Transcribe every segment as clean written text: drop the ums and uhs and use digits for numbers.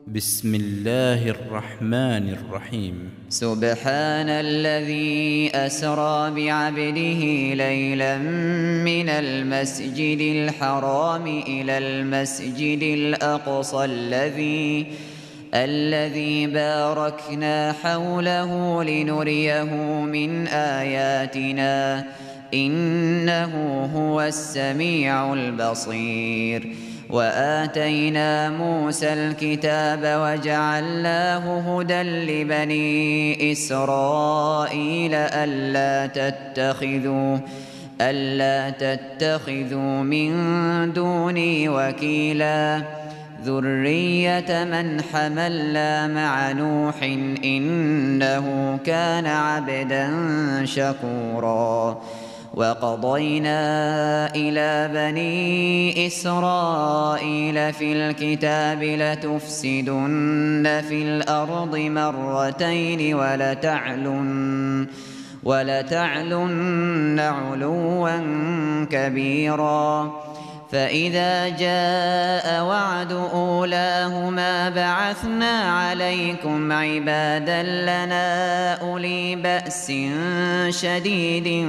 بسم الله الرحمن الرحيم. سبحان الذي أسرى بعبده ليلا من المسجد الحرام إلى المسجد الأقصى الذي باركنا حوله لنريه من آياتنا إنه هو السميع البصير. وآتينا موسى الكتاب وجعلناه هدى لبني إسرائيل ألا تتخذوا من دوني وكيلا ذرية من حملنا مع نوح إنه كان عبدا شكورا. وقضينا إلى بني إسرائيل في الكتاب لتفسدن في الأرض مرتين ولتعلن علوا كبيرا. فإذا جاء وعد أولاهما بعثنا عليكم عبادا لنا أولي بأس شديد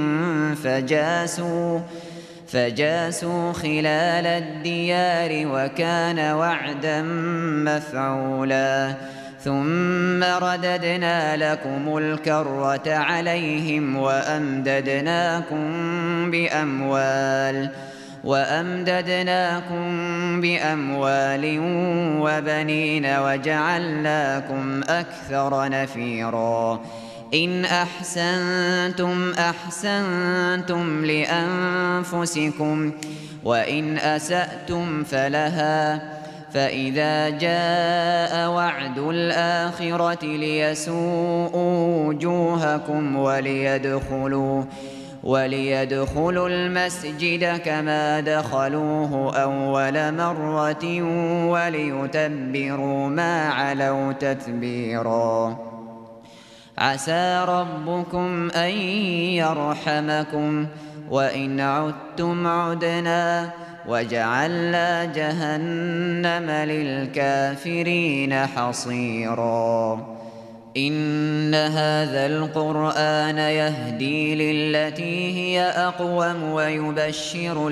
فجاسوا خلال الديار وكان وعدا مفعولا. ثم رددنا لكم الكرة عليهم وأمددناكم بأموال وبنين وجعلناكم أكثر نفيرا. إن أحسنتم لأنفسكم وإن أسأتم فلها. فإذا جاء وعد الآخرة ليسوءوا وجوهكم وليدخلوا المسجد كما دخلوه أول مرة وليتبروا ما علوا تتبيرا. عسى ربكم أن يرحمكم وإن عدتم عدنا وجعلنا جهنم للكافرين حصيرا. إن هذا القرآن يهدي للتي هي أقوم ويبشر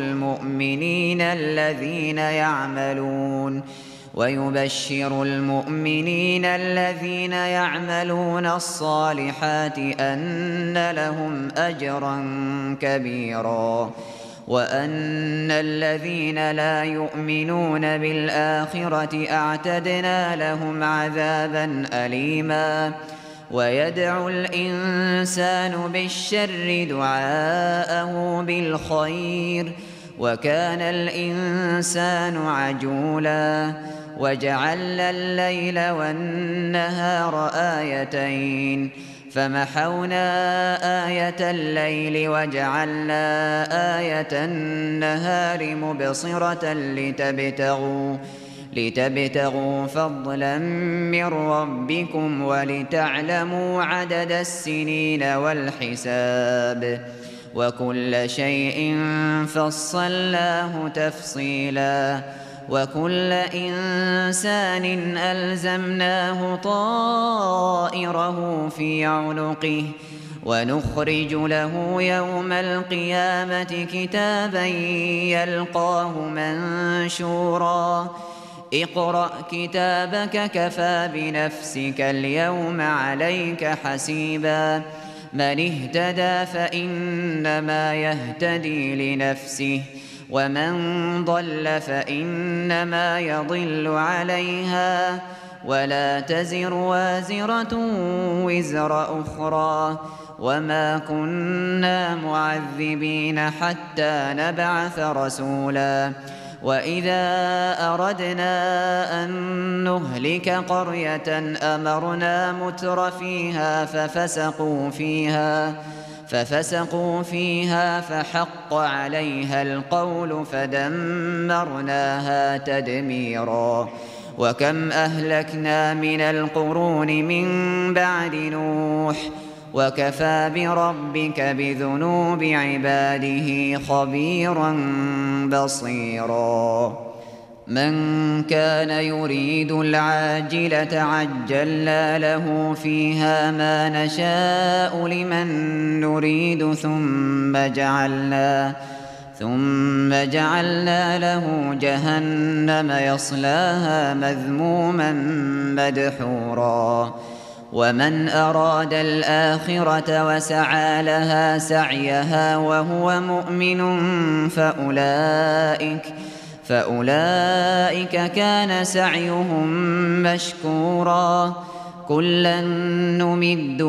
المؤمنين الذين يعملون الصالحات أن لهم أجرا كبيرا. وأن الذين لا يؤمنون بالآخرة أعتدنا لهم عذابا أليما. ويدعو الإنسان بالشر دعاءه بالخير وكان الإنسان عجولا. وجعلنا الليل والنهار آيتين فمحونا آية الليل وجعلنا آية النهار مبصرة لتبتغوا فضلا من ربكم ولتعلموا عدد السنين والحساب وكل شيء فصلناه تفصيلا. وكل إنسان ألزمناه طائره في عنقه ونخرج له يوم القيامة كتابا يلقاه منشورا. اقرأ كتابك كفى بنفسك اليوم عليك حسيبا. من اهتدى فإنما يهتدي لنفسه ومن ضل فإنما يضل عليها ولا تزر وازرة وزر أخرى وما كنا معذبين حتى نبعث رسولا. وإذا أردنا أن نهلك قرية أمرنا متر فيها ففسقوا فيها فحق عليها القول فدمرناها تدميرا. وكم أهلكنا من القرون من بعد نوح وكفى بربك بذنوب عباده خبيرا بصيرا. من كان يريد العاجلة عجلنا له فيها ما نشاء لمن نريد ثم جعلنا له جهنم يصلاها مذموما مدحورا ومن أراد الآخرة وسعى لها سعيها وهو مؤمن فأولئك كان سعيهم مشكورا كلا نمد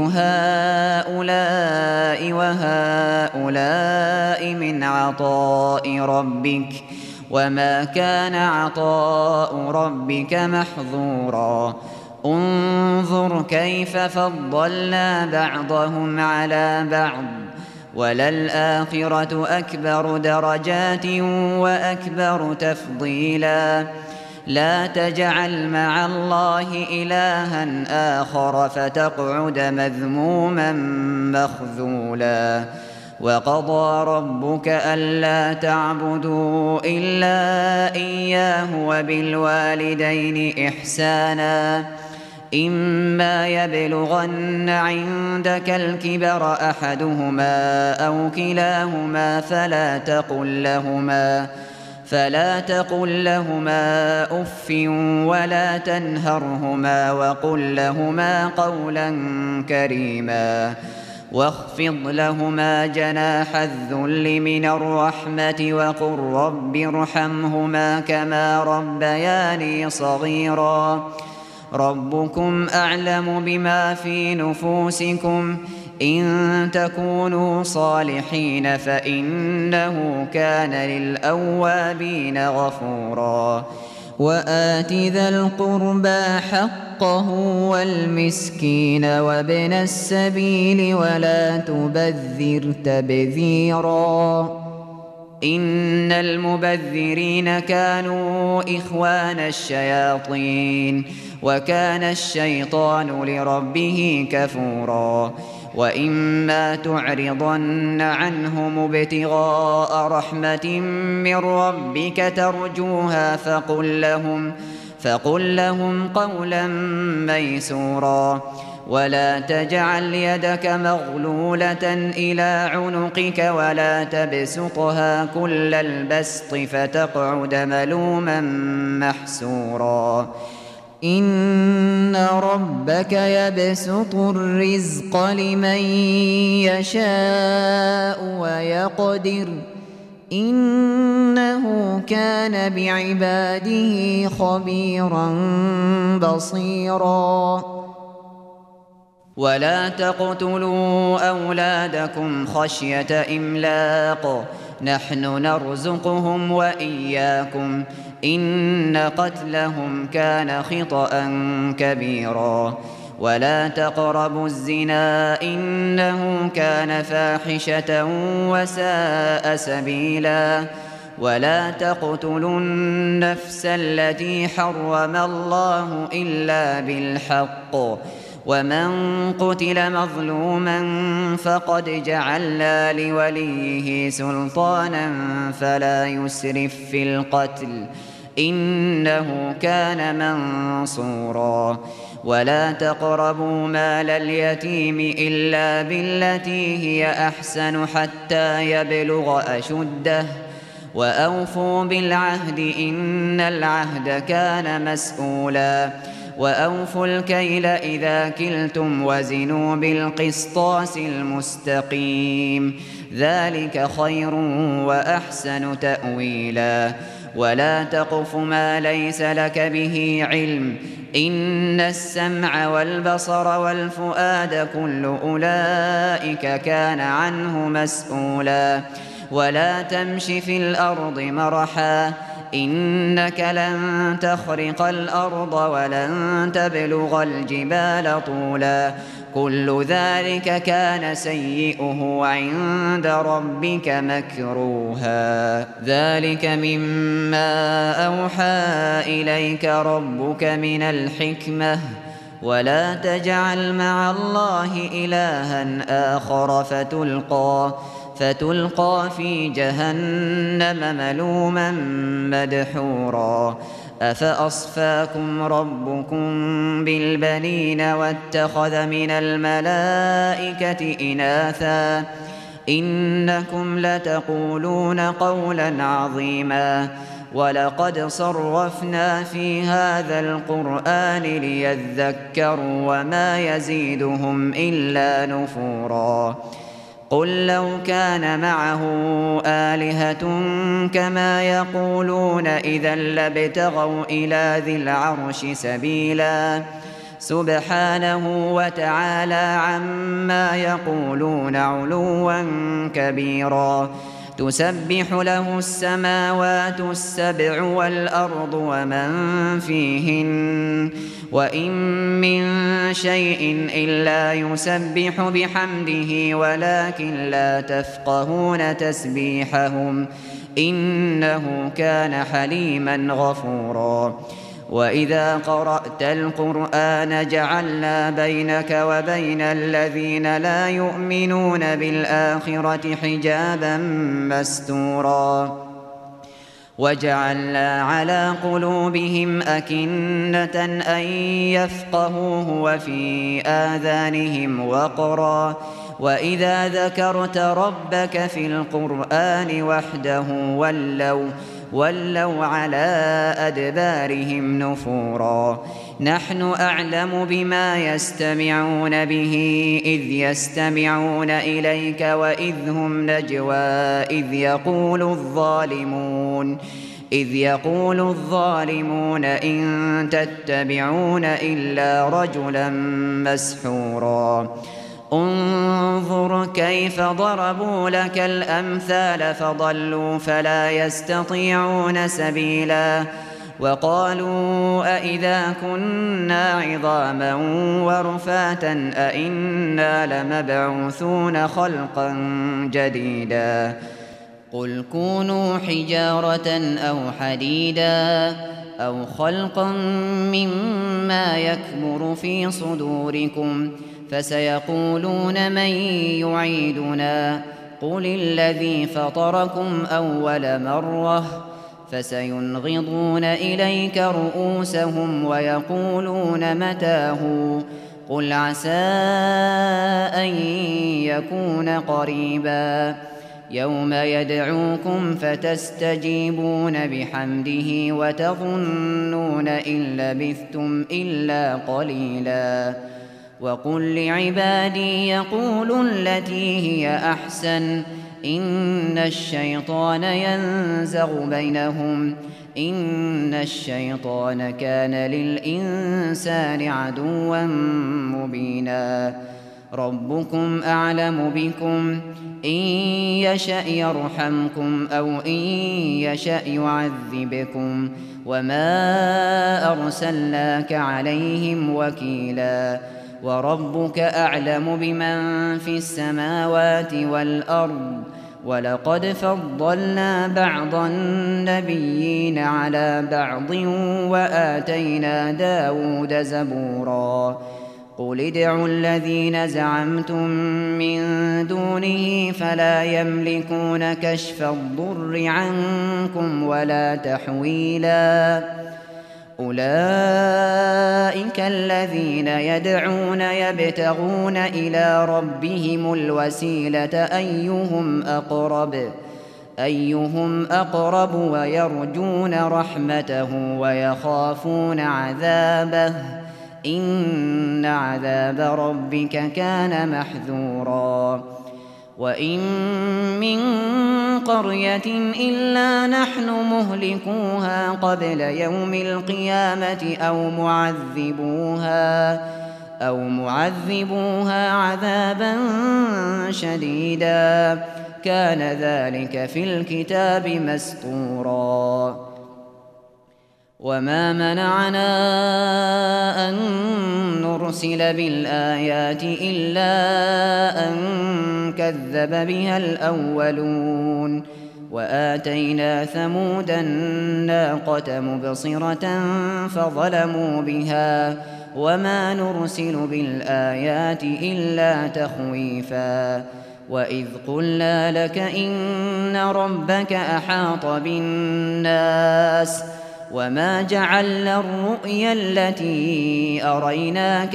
هؤلاء وهؤلاء من عطاء ربك وما كان عطاء ربك محظورا انظر كيف فضلنا بعضهم على بعض وللآخرة أكبر درجات وأكبر تفضيلا لا تجعل مع الله إلها آخر فتقعد مذموما مخذولا وقضى ربك ألا تعبدوا إلا إياه وبالوالدين إحسانا إما يبلغن عندك الكبر أحدهما أو كلاهما فلا تقل لهما أف ولا تنهرهما وقل لهما قولا كريما واخفض لهما جناح الذل من الرحمة وقل رب ارحمهما كما ربياني صغيرا ربكم أعلم بما في نفوسكم إن تكونوا صالحين فإنه كان للأوابين غفورا وآت ذا القربى حقه والمسكين وابن السبيل ولا تبذر تبذيرا إن المبذرين كانوا إخوان الشياطين وكان الشيطان لربه كفورا وإما تعرضن عنهم ابتغاء رحمة من ربك ترجوها فقل لهم قولا ميسورا ولا تجعل يدك مغلولة إلى عنقك ولا تبسطها كل البسط فتقعد ملوما محسورا إن ربك يبسط الرزق لمن يشاء ويقدر إنه كان بعباده خبيرا بصيرا ولا تقتلوا أولادكم خشية إملاق نحن نرزقهم وإياكم إن قتلهم كان خطأ كبيرا ولا تقربوا الزنا إنه كان فاحشة وساء سبيلا ولا تقتلوا النفس التي حرم الله إلا بالحق ومن قتل مظلوما فقد جعلنا لوليه سلطانا فلا يسرف في القتل إنه كان منصورا ولا تقربوا مال اليتيم إلا بالتي هي أحسن حتى يبلغ أشده وأوفوا بالعهد إن العهد كان مسؤولا وأوفوا الكيل إذا كلتم وزنوا بالقسطاس المستقيم ذلك خير وأحسن تأويلا ولا تقف ما ليس لك به علم إن السمع والبصر والفؤاد كل أولئك كان عنه مسؤولا ولا تمش في الأرض مرحا إنك لن تخرق الأرض ولن تبلغ الجبال طولا كل ذلك كان سيئه عند ربك مكروها ذلك مما أوحى إليك ربك من الحكمة ولا تجعل مع الله إلها آخر فتلقى في جهنم ملوما مدحورا أفأصفاكم ربكم بالبنين واتخذ من الملائكة إناثا إنكم لتقولون قولا عظيما ولقد صرفنا في هذا القرآن ليذكروا وما يزيدهم إلا نفورا قل لو كان معه آلهة كما يقولون إذا لابتغوا إلى ذي العرش سبيلا سبحانه وتعالى عما يقولون علوا كبيرا تسبح له السماوات السبع والأرض ومن فيهن وإن من شيء إلا يسبح بحمده ولكن لا تفقهون تسبيحهم إنه كان حليما غفورا وإذا قرأت القرآن جعلنا بينك وبين الذين لا يؤمنون بالآخرة حجابا مستورا وجعلنا على قلوبهم أكنة أن يفقهوه وفي آذانهم وقرا وإذا ذكرت ربك في القرآن وحده ولوا على أدبارهم نفورا نحن أعلم بما يستمعون به إذ يستمعون إليك وإذ هم نجوى إذ يقول الظالمون إن تتبعون إلا رجلا مسحورا انظر كيف ضربوا لك الأمثال فضلوا فلا يستطيعون سبيلا وقالوا أئذا كنا عظاما ورفاتا أئنا لمبعوثون خلقا جديدا قل كونوا حجارة أو حديدا أو خلقا مما يكبر في صدوركم فسيقولون من يعيدنا قل الذي فطركم أول مرة فسينغضون إليك رؤوسهم ويقولون متاه قل عسى أن يكون قريبا يوم يدعوكم فتستجيبون بحمده وتظنون إن لبثتم إلا قليلا وقل لعبادي يقولوا التي هي أحسن إن الشيطان ينزغ بينهم إن الشيطان كان للإنسان عدوا مبينا ربكم أعلم بكم إن يشأ يرحمكم أو إن يشأ يعذبكم وما أرسلناك عليهم وكيلا وربك أعلم بمن في السماوات والأرض ولقد فضلنا بعض النبيين على بعض وآتينا داود زبورا قل ادعوا الذين زعمتم من دونه فلا يملكون كشف الضر عنكم ولا تحويلا أولئك الذين يدعون يبتغون إلى ربهم الوسيلة أيهم أقرب ويرجون رحمته ويخافون عذابه إن عذاب ربك كان محذورا وإن من قرية إلا نحن مهلكوها قبل يوم القيامة أو معذبوها عذابا شديدا كان ذلك في الكتاب مسطورا وما منعنا أن نرسل بالآيات إلا أن كذب بها الأولون وآتينا ثمود الناقة مبصرة فظلموا بها وما نرسل بالآيات إلا تخويفا وإذ قلنا لك إن ربك أحاط بالناس وما جعلنا الرؤيا التي أريناك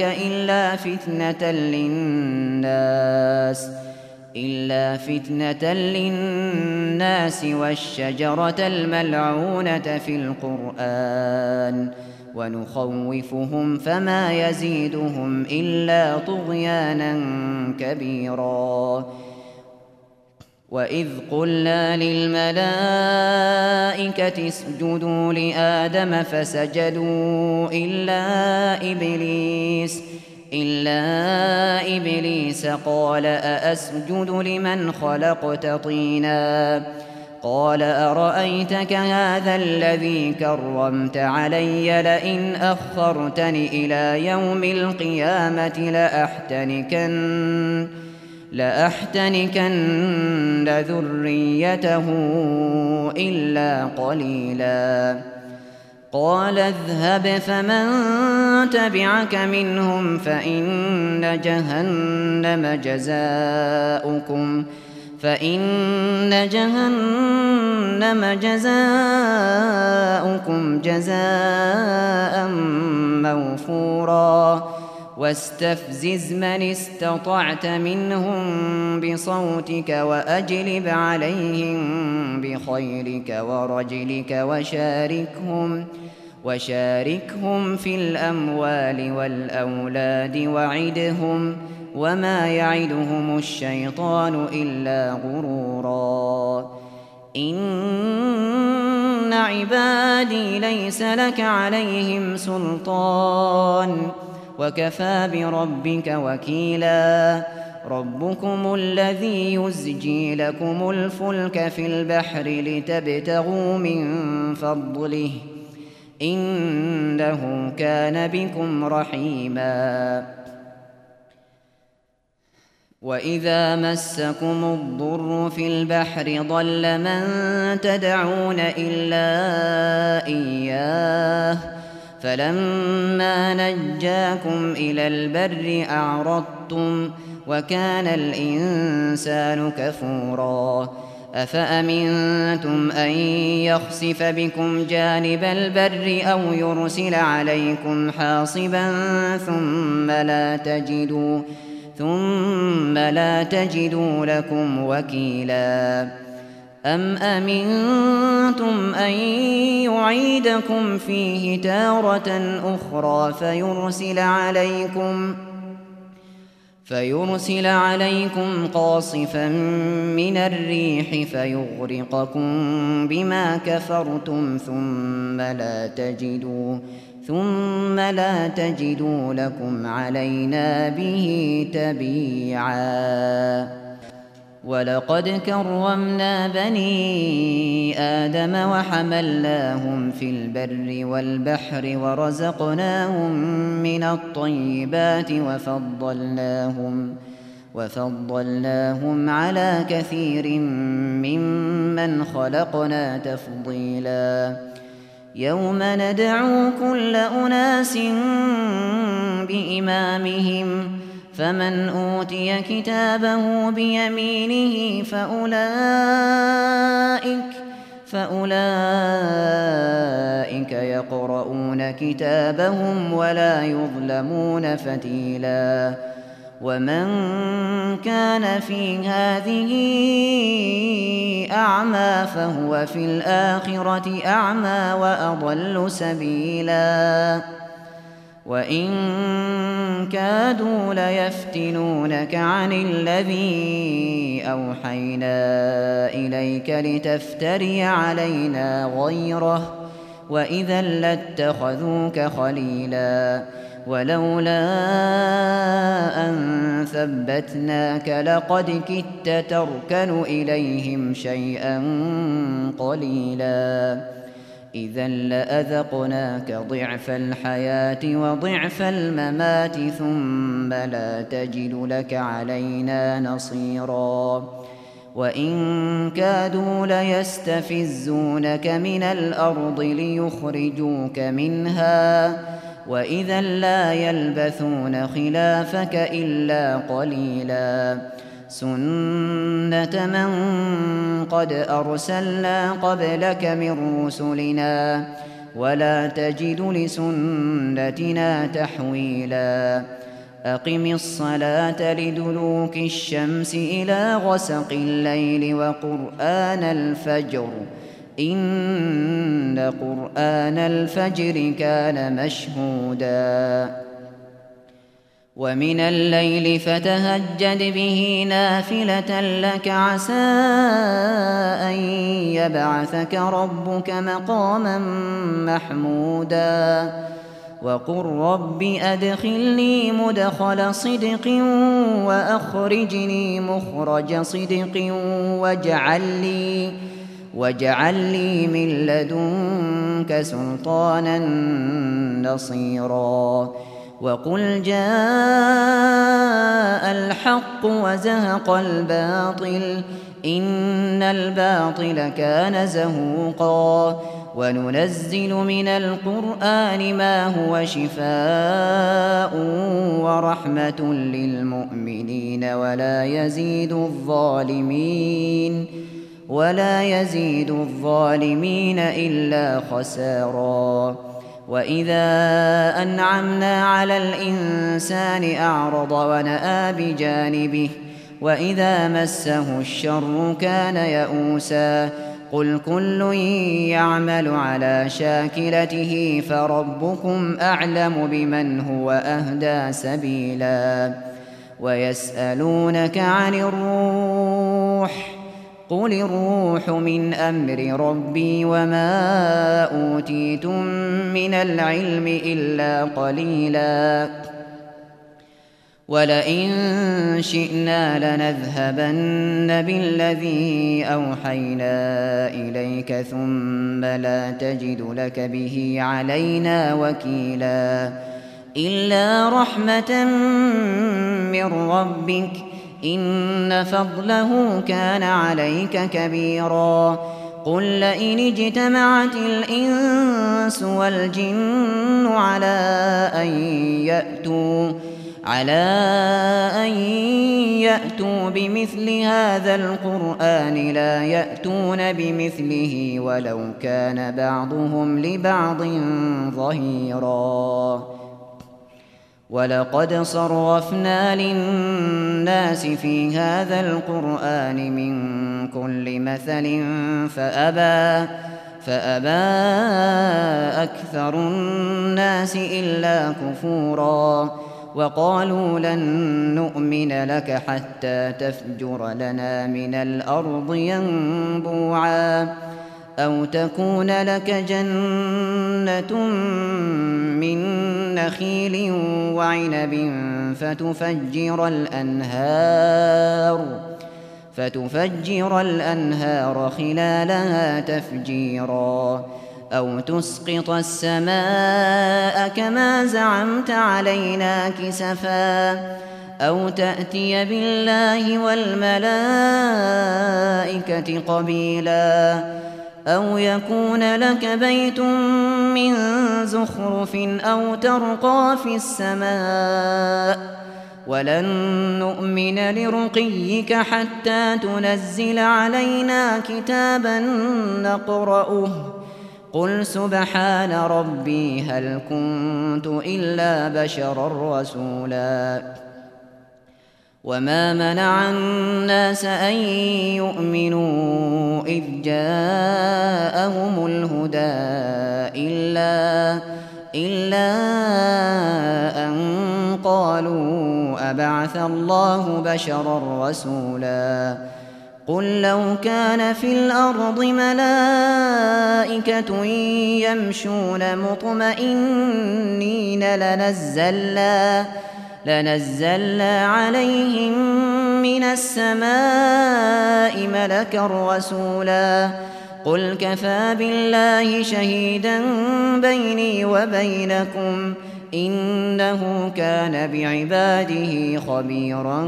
إلا فتنة للناس والشجرة الملعونة في القرآن ونخوفهم فما يزيدهم إلا طغيانا كبيرا. وإذ قلنا للملائكة اسجدوا لآدم فسجدوا إلا إبليس قال أأسجد لمن خلقت طينا قال أرأيتك هذا الذي كرمت علي لئن أخرتني إلى يوم القيامة لأحتنكن ذريته إلا قليلا. قال اذهب فمن تبعك منهم فإن جهنم جزاؤكم جزاء موفورا. واستفزز من استطعت منهم بصوتك وأجلب عليهم بخيلك ورجلك وشاركهم في الأموال والأولاد وعدهم وما يعدهم الشيطان إلا غرورا. إن عبادي ليس لك عليهم سلطان وكفى بربك وكيلا. ربكم الذي يزجي لكم الفلك في البحر لتبتغوا من فضله إنه كان بكم رحيما. وإذا مسكم الضر في البحر ضل من تدعون إلا إياه فلما نجاكم إلى البر أعرضتم وكان الإنسان كفورا. أفأمنتم أن يخسف بكم جانب البر أو يرسل عليكم حاصبا ثم لا تجدوا لكم وكيلا. أم أمنتم أن يعيدكم فيه تارة أخرى فيرسل عليكم قاصفا من الريح فيغرقكم بما كفرتم ثم لا تجدوا لكم علينا به تبيعا. ولقد كرمنا بني آدم وحملناهم في البر والبحر ورزقناهم من الطيبات وفضلناهم على كثير ممن خلقنا تفضيلا. يوم ندعو كل أناس بإمامهم فمن أوتي كتابه بيمينه فأولئك يقرؤون كتابهم ولا يظلمون فتيلا. ومن كان في هذه أعمى فهو في الآخرة أعمى وأضل سبيلا. وإن كادوا ليفتنونك عن الذي أوحينا إليك لتفتري علينا غيره وإذا لاتخذوك خليلا. ولولا أن ثبتناك لقد كدت تركن إليهم شيئا قليلا. إذا لأذقناك ضعف الحياة وضعف الممات ثم لا تجد لك علينا نصيرا. وإن كادوا ليستفزونك من الأرض ليخرجوك منها وإذا لا يلبثون خلافك إلا قليلا. سُنَّةَ مَن قَدْ أَرْسَلْنَا قَبْلَكَ مِن رُّسُلِنَا ۖ وَلَا تَجِدُ لِسُنَّتِنَا تَحْوِيلًا أَقِمِ الصَّلَاةَ لِدُلُوكِ الشَّمْسِ إِلَىٰ غَسَقِ اللَّيْلِ وَقُرْآنَ الْفَجْرِ ۖ إِنَّ قُرْآنَ الْفَجْرِ كَانَ مَشْهُودًا وَمِنَ اللَّيْلِ فَتَهَجَّدْ بِهِ نَافِلَةً لَّكَ عَسَىٰ أَن يَبْعَثَكَ رَبُّكَ مَقَامًا مَّحْمُودًا وَقُل رَّبِّ أَدْخِلْنِي مُدْخَلَ صِدْقٍ وَأَخْرِجْنِي مُخْرَجَ صِدْقٍ وَاجْعَل لِّي مِن لَّدُنكَ سُلْطَانًا نَّصِيرًا وَقُلْ جَاءَ الْحَقُّ وَزَهَقَ الْبَاطِلُ إِنَّ الْبَاطِلَ كَانَ زَهُوقًا وَنُنَزِّلُ مِنَ الْقُرْآنِ مَا هُوَ شِفَاءٌ وَرَحْمَةٌ لِّلْمُؤْمِنِينَ وَلَا يَزِيدُ الظَّالِمِينَ إِلَّا خَسَارًا وَإِذَا أَنْعَمْنَا عَلَى الْإِنسَانِ أَعْرَضَ وَنَأَىٰ بِجَانِبِهِ وَإِذَا مَسَّهُ الشَّرُّ كَانَ يَئُوسًا قُلْ كُلٌّ يَعْمَلُ عَلَىٰ شَاكِلَتِهِ فَرَبُّكُمْ أَعْلَمُ بِمَنْ هُوَ أَهْدَىٰ سَبِيلًا وَيَسْأَلُونَكَ عَنِ الرُّوحِ قُلِ الرُّوحُ مِنْ أَمْرِ رَبِّي وَمَا أُوتِيتُم مِّنَ الْعِلْمِ إِلَّا قَلِيلًا وَلَئِن شِئْنَا لَنَذْهَبَنَّ بِالَّذِي أَوْحَيْنَا إِلَيْكَ ثُمَّ لَا تَجِدُ لَكَ بِهِ عَلَيْنَا وَكِيلًا إِلَّا رَحْمَةً مِّن رَّبِّكَ إِنَّ فَضْلَهُ كَانَ عَلَيْكَ كَبِيرًا قُل لَّئِنِ اجْتَمَعَتِ الْإِنسُ وَالْجِنُّ على أن يأتوا بمثل هذا القرآن لا يأتون بمثله ولو كان بعضهم لبعض ظهيرا ولقد صرفنا للناس في هذا القرآن من كل مثل فأبى أكثر الناس إلا كفورا وقالوا لن نؤمن لك حتى تفجر لنا من الأرض ينبوعا أو تكون لك جنة من نخيل وعنب فتفجر الأنهار خلالها تفجيرا أو تسقط السماء كما زعمت علينا كسفا أو تأتي بالله والملائكة قبيلا أو يكون لك بيت من زخرف أو ترقى في السماء ولن نؤمن لرقيك حتى تنزل علينا كتابا نقرأه قل سبحان ربي هل كنت إلا بشرا رسولا وما منع الناس أن يؤمنوا إذ جاءهم الهدى إلا أن قالوا أبعث الله بشرا رسولا قل لو كان في الأرض ملائكة يمشون مطمئنين لنزلنا عليهم من السماء ملكا رسولا قل كفى بالله شهيدا بيني وبينكم إنه كان بعباده خبيرا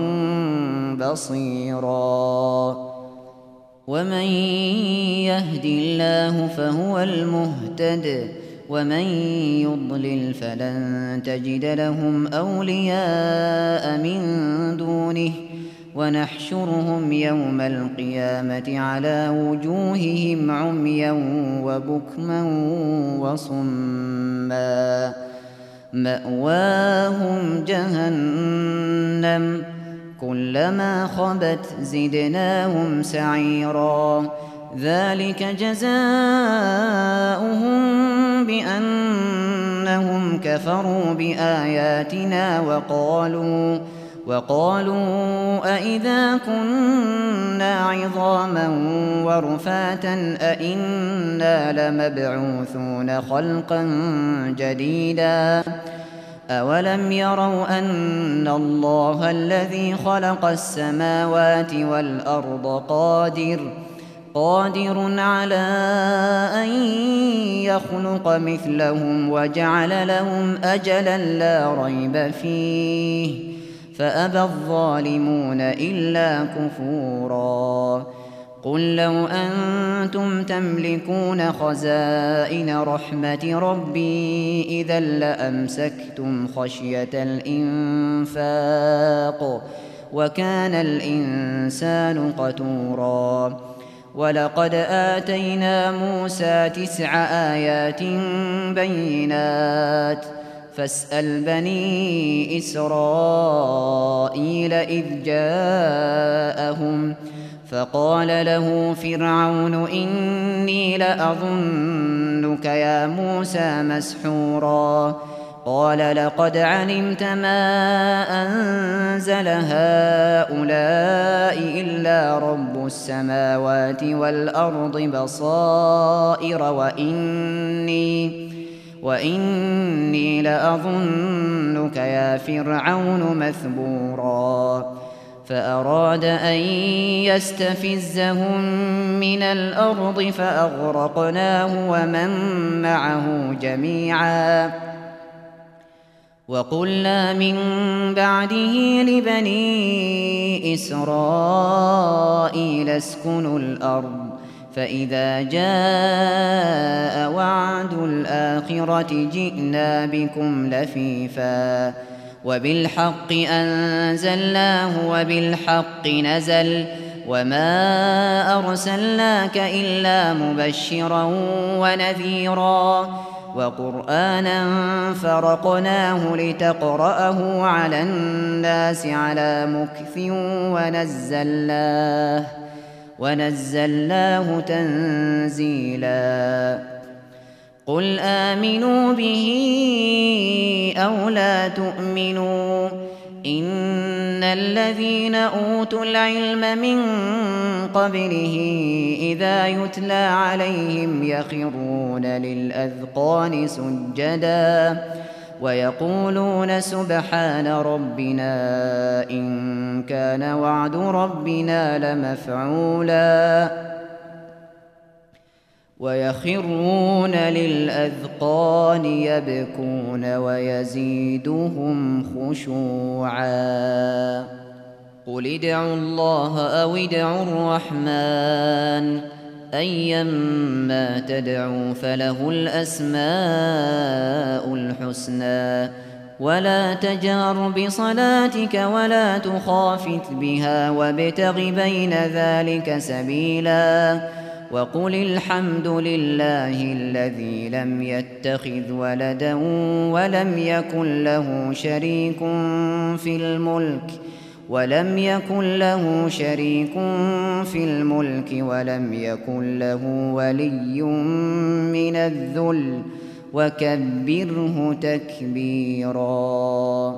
بصيرا ومن يهد الله فهو المهتد ومن يضلل فلن تجد لهم أولياء من دونه ونحشرهم يوم القيامة على وجوههم عميا وبكما وصما مأواهم جهنم كلما خبت زدناهم سعيرا ذلك جزاؤهم بأنهم كفروا بآياتنا وقالوا أإذا كنا عظاما ورفاتا أإنا لمبعوثون خلقا جديدا أولم يروا أن الله الذي خلق السماوات والأرض قادر على أن يخلق مثلهم وجعل لهم أجلا لا ريب فيه فأبى الظالمون إلا كفورا قل لو أنتم تملكون خزائن رحمة ربي إذا لأمسكتم خشية الإنفاق وكان الإنسان قتورا ولقد آتينا موسى 9 آيات بينات فاسأل بني إسرائيل إذ جاءهم فقال له فرعون إني لأظنك يا موسى مسحورا قال لقد علمت ما أنزل هؤلاء إلا رب السماوات والأرض بصائر وإني لأظنك يا فرعون مثبورا فأراد أن يستفزهم من الأرض فأغرقناه ومن معه جميعا وقلنا من بعده لبني إسرائيل اسكنوا الأرض فإذا جاء وعد الآخرة جئنا بكم لفيفا وبالحق أنزلناه وبالحق نزل وما أرسلناك إلا مبشرا ونذيرا وقرآنا فرقناه لتقرأه على الناس على مكث ونزلناه تنزيلا قل آمنوا به أو لا تؤمنوا إن الذين أوتوا العلم من قبله إذا يتلى عليهم يخرون للأذقان سجدا ويقولون سبحان ربنا إن كان وعد ربنا لمفعولا ويخرون للأذقان يبكون ويزيدهم خشوعا قل ادعوا الله أو ادعوا الرحمن أيما تدعوا فله الأسماء الحسنى ولا تجهر بصلاتك ولا تخافت بها وابتغ بين ذلك سبيلا وقل الحمد لله الذي لم يتخذ ولدا ولم يكن له شريك في الملك ولم يكن له ولي من الذل وكبره تكبيرا